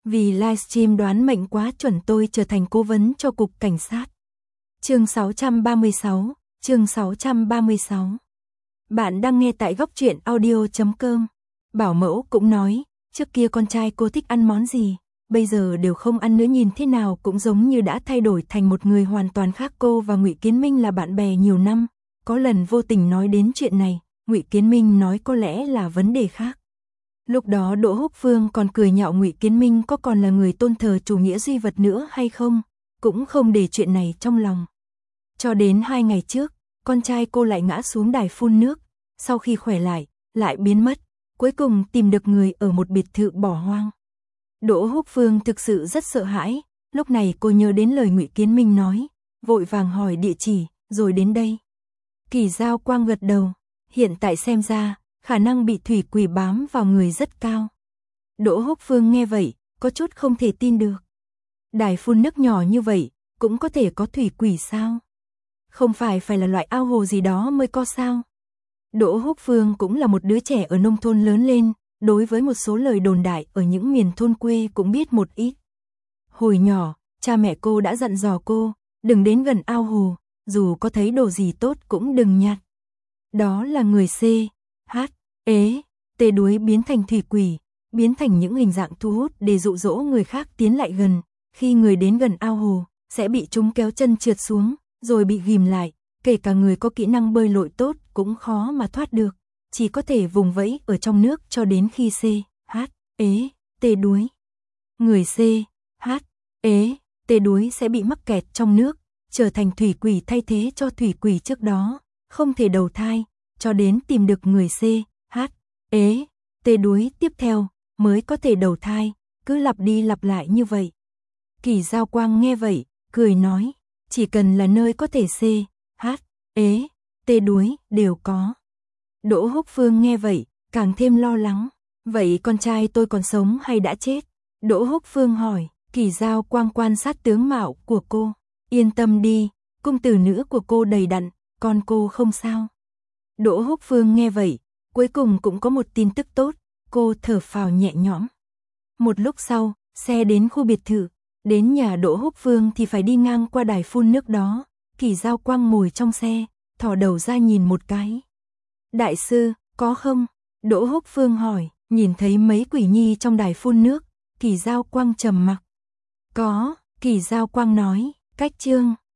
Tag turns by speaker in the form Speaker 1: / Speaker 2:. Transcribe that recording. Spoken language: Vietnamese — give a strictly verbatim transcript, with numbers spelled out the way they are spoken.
Speaker 1: Vì livestream đoán mệnh quá chuẩn tôi trở thành cố vấn cho cục cảnh sát. Chương sáu trăm ba mươi sáu, chương sáu trăm ba mươi sáu. Bạn đang nghe tại góc truyện audio chấm com. Bảo mẫu cũng nói, trước kia con trai cô thích ăn món gì, bây giờ đều không ăn nữa, nhìn thế nào cũng giống như đã thay đổi thành một người hoàn toàn khác. Cô và Ngụy Kiến Minh là bạn bè nhiều năm, có lần vô tình nói đến chuyện này, Ngụy Kiến Minh nói có lẽ là vấn đề khác. Lúc đó Đỗ Húc Phương còn cười nhạo Ngụy Kiến Minh có còn là người tôn thờ chủ nghĩa duy vật nữa hay không, cũng không để chuyện này trong lòng. Cho đến hai ngày trước, con trai cô lại ngã xuống đài phun nước, sau khi khỏe lại, lại biến mất, cuối cùng tìm được người ở một biệt thự bỏ hoang. Đỗ Húc Phương thực sự rất sợ hãi, lúc này cô nhớ đến lời Ngụy Kiến Minh nói, vội vàng hỏi địa chỉ, rồi đến đây. Kỳ Giao Quang gật đầu, hiện tại xem ra, khả năng bị thủy quỷ bám vào người rất cao. Đỗ Húc Phương nghe vậy, có chút không thể tin được. Đài phun nước nhỏ như vậy, cũng có thể có thủy quỷ sao? Không phải phải là loại ao hồ gì đó mới có sao? Đỗ Húc Phương cũng là một đứa trẻ ở nông thôn lớn lên, đối với một số lời đồn đại ở những miền thôn quê cũng biết một ít. Hồi nhỏ, cha mẹ cô đã dặn dò cô, đừng đến gần ao hồ, dù có thấy đồ gì tốt cũng đừng nhặt. Đó là người C, H, ế, tê đuối biến thành thủy quỷ, biến thành những hình dạng thu hút để dụ dỗ người khác tiến lại gần. Khi người đến gần ao hồ, sẽ bị chúng kéo chân trượt xuống, rồi bị ghìm lại, kể cả người có kỹ năng bơi lội tốt cũng khó mà thoát được, chỉ có thể vùng vẫy ở trong nước cho đến khi C, H, ế, tê đuối. Người C, H, ế, tê đuối sẽ bị mắc kẹt trong nước, trở thành thủy quỷ thay thế cho thủy quỷ trước đó, không thể đầu thai, cho đến tìm được người C, H, ế, tê đuối tiếp theo, mới có thể đầu thai, cứ lặp đi lặp lại như vậy. Kỳ Giao Quang nghe vậy, cười nói, chỉ cần là nơi có thể C, H, ế, tê đuối, đều có. Đỗ Húc Phương nghe vậy, càng thêm lo lắng, vậy con trai tôi còn sống hay đã chết? Đỗ Húc Phương hỏi. Kỳ Giao Quang quan sát tướng mạo của cô, yên tâm đi, cung tử nữ của cô đầy đặn, con cô không sao. Đỗ Húc Phương nghe vậy, cuối cùng cũng có một tin tức tốt, cô thở phào nhẹ nhõm. Một lúc sau, xe đến khu biệt thự, đến nhà Đỗ Húc Phương thì phải đi ngang qua đài phun nước đó. Kỳ Giao Quang ngồi trong xe, thò đầu ra nhìn một cái. Đại sư, có không? Đỗ Húc Phương hỏi, nhìn thấy mấy quỷ nhi trong đài phun nước, Kỳ Giao Quang trầm mặc. Có, Kỳ Giao Quang nói, cách chương,